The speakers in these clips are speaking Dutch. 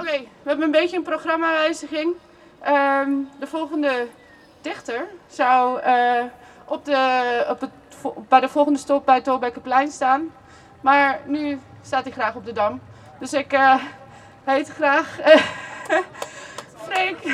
Oké, we hebben een beetje een programmawijziging. De volgende dichter zou bij de volgende stop bij het Thorbeckenplein staan. Maar nu staat hij graag op de Dam. Dus ik heet graag Freek.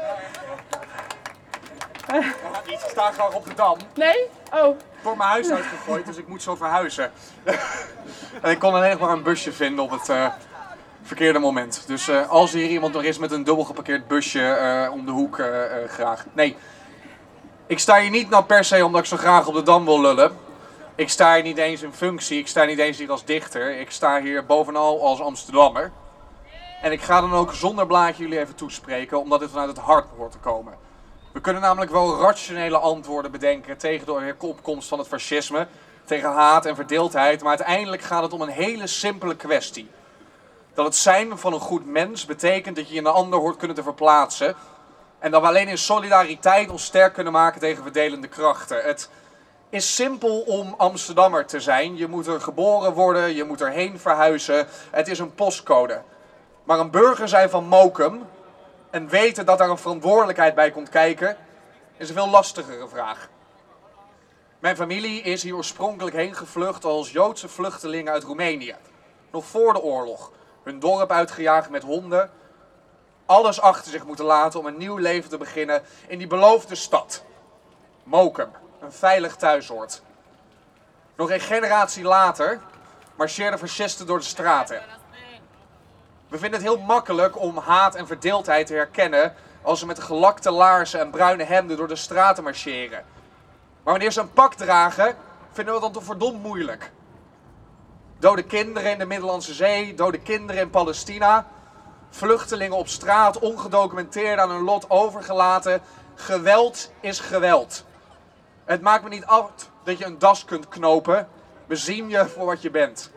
Ik sta graag op de Dam. Nee? Oh. Ik word mijn huis uitgegooid, dus ik moet zo verhuizen. En ik kon alleen nog maar een busje vinden op het verkeerde moment. Dus als hier iemand nog is met een dubbel geparkeerd busje om de hoek, graag. Nee, ik sta hier niet nou per se omdat ik zo graag op de Dam wil lullen. Ik sta hier niet eens in functie, ik sta niet eens hier als dichter. Ik sta hier bovenal als Amsterdammer. En ik ga dan ook zonder blaadje jullie even toespreken, omdat dit vanuit het hart hoort te komen. We kunnen namelijk wel rationele antwoorden bedenken tegen de opkomst van het fascisme, tegen haat en verdeeldheid, maar uiteindelijk gaat het om een hele simpele kwestie. Dat het zijn van een goed mens betekent dat je in een ander hoort kunnen te verplaatsen en dat we alleen in solidariteit ons sterk kunnen maken tegen verdelende krachten. Het is simpel om Amsterdammer te zijn. Je moet er geboren worden, je moet erheen verhuizen. Het is een postcode. Maar een burger zijn van Mokum en weten dat daar een verantwoordelijkheid bij komt kijken, is een veel lastigere vraag. Mijn familie is hier oorspronkelijk heen gevlucht als Joodse vluchtelingen uit Roemenië. Nog voor de oorlog. Hun dorp uitgejaagd met honden. Alles achter zich moeten laten om een nieuw leven te beginnen in die beloofde stad. Mokum, een veilig thuisoord. Nog een generatie later marcheerden fascisten door de straten. We vinden het heel makkelijk om haat en verdeeldheid te herkennen als ze met gelakte laarzen en bruine hemden door de straten marcheren. Maar wanneer ze een pak dragen, vinden we dat toch verdomd moeilijk. Dode kinderen in de Middellandse Zee, dode kinderen in Palestina, vluchtelingen op straat, ongedocumenteerd aan hun lot overgelaten. Geweld is geweld. Het maakt me niet uit dat je een das kunt knopen. We zien je voor wat je bent.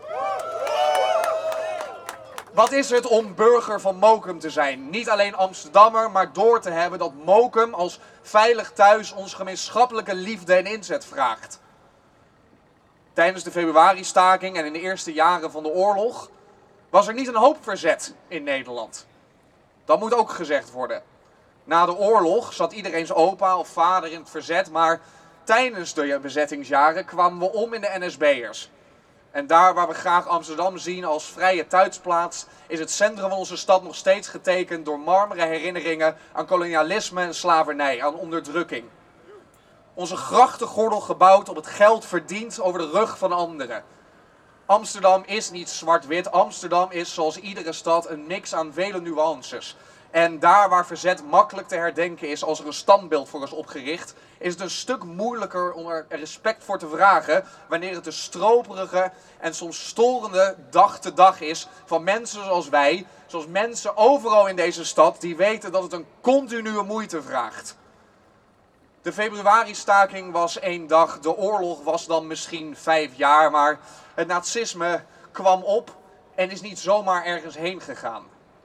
Wat is het om burger van Mokum te zijn? Niet alleen Amsterdammer, maar door te hebben dat Mokum als veilig thuis ons gemeenschappelijke liefde en inzet vraagt. Tijdens de februaristaking en in de eerste jaren van de oorlog was er niet een hoop verzet in Nederland. Dat moet ook gezegd worden. Na de oorlog zat iedereen's opa of vader in het verzet, maar tijdens de bezettingsjaren kwamen we om in de NSB'ers. En daar waar we graag Amsterdam zien als vrije thuisplaats, is het centrum van onze stad nog steeds getekend door marmeren herinneringen aan kolonialisme en slavernij, aan onderdrukking. Onze grachtengordel gebouwd op het geld verdiend over de rug van anderen. Amsterdam is niet zwart-wit, Amsterdam is zoals iedere stad een mix aan vele nuances. En daar waar verzet makkelijk te herdenken is als er een standbeeld voor is opgericht, is het een stuk moeilijker om er respect voor te vragen wanneer het de stroperige en soms storende dag te dag is van mensen zoals wij, zoals mensen overal in deze stad die weten dat het een continue moeite vraagt. De februaristaking was 1 dag, de oorlog was dan misschien 5 jaar, maar het nazisme kwam op en is niet zomaar ergens heen gegaan.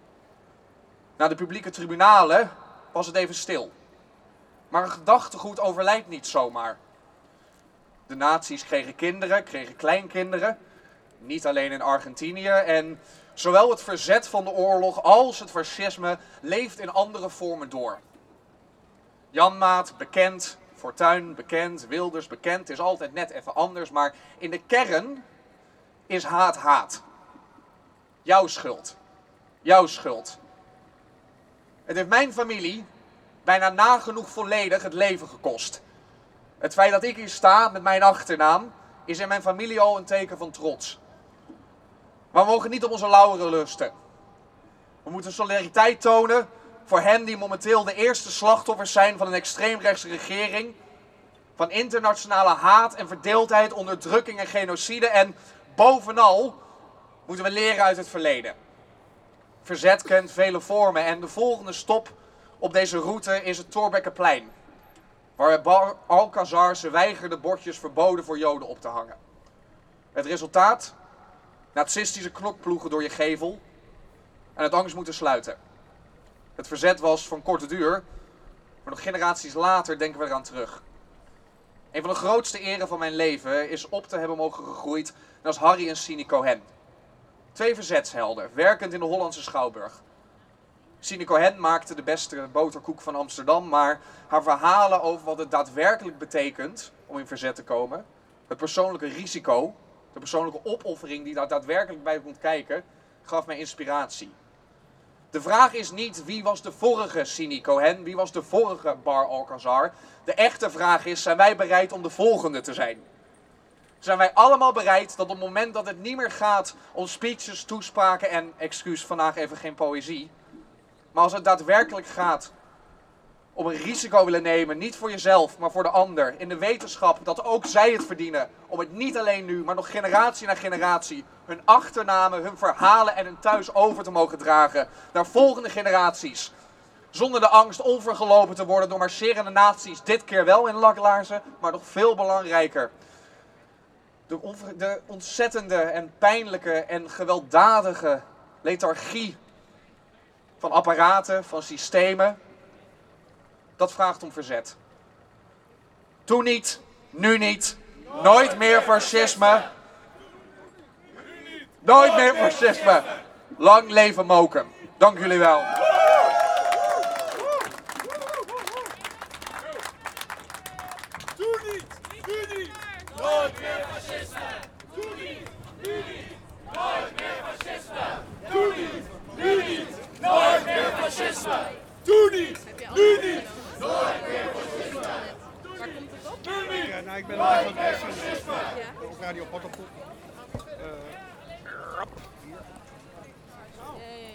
Na de publieke tribunalen was het even stil. Maar een gedachtegoed overlijdt niet zomaar. De nazi's kregen kinderen, kregen kleinkinderen. Niet alleen in Argentinië. En zowel het verzet van de oorlog als het fascisme leeft in andere vormen door. Janmaat, bekend. Fortuyn, bekend. Wilders, bekend. Het is altijd net even anders. Maar in de kern is haat haat. Jouw schuld. Jouw schuld. Het heeft mijn familie bijna nagenoeg volledig het leven gekost. Het feit dat ik hier sta met mijn achternaam is in mijn familie al een teken van trots. Maar we mogen niet op onze lauweren lusten. We moeten solidariteit tonen voor hen die momenteel de eerste slachtoffers zijn van een extreemrechtse regering. Van internationale haat en verdeeldheid, onderdrukking en genocide. En bovenal moeten we leren uit het verleden. Verzet kent vele vormen en de volgende stop op deze route is het Thorbeckenplein. Waar Alcazar zijn weigerde bordjes verboden voor Joden op te hangen. Het resultaat? Nazistische knokploegen door je gevel en het angst moeten sluiten. Het verzet was van korte duur, maar nog generaties later denken we eraan terug. Een van de grootste eren van mijn leven is op te hebben mogen gegroeid als Harry en Sini Cohen. 2 verzetshelden, werkend in de Hollandse Schouwburg. Sine Cohen maakte de beste boterkoek van Amsterdam, maar haar verhalen over wat het daadwerkelijk betekent om in verzet te komen, het persoonlijke risico, de persoonlijke opoffering die daar daadwerkelijk bij komt kijken, gaf mij inspiratie. De vraag is niet wie was de vorige Sine Cohen, wie was de vorige Bar Alcazar. De echte vraag is, zijn wij bereid om de volgende te zijn? Zijn wij allemaal bereid dat op het moment dat het niet meer gaat om speeches, toespraken en, excuus, vandaag even geen poëzie. Maar als het daadwerkelijk gaat om een risico willen nemen, niet voor jezelf, maar voor de ander. In de wetenschap dat ook zij het verdienen om het niet alleen nu, maar nog generatie na generatie hun achternamen, hun verhalen en hun thuis over te mogen dragen naar volgende generaties. Zonder de angst onvergelopen te worden door marcherende nazi's, dit keer wel in laklaarzen, maar nog veel belangrijker. De ontzettende en pijnlijke en gewelddadige lethargie van apparaten, van systemen, dat vraagt om verzet. Toen niet, nu niet, nooit meer fascisme. Nooit meer fascisme. Lang leven Mokum. Dank jullie wel. Doe niet, nu niet, nooit meer fascisme. Doe niet, nu niet, nooit meer fascisme. Doe niet, nu niet, nooit meer fascisme. Doe niet, nu niet, nooit meer fascisme. Waar komt het op? Nu niet, Ja, nou, ik ben live aan het uitzenden op Radio Pottenpoel.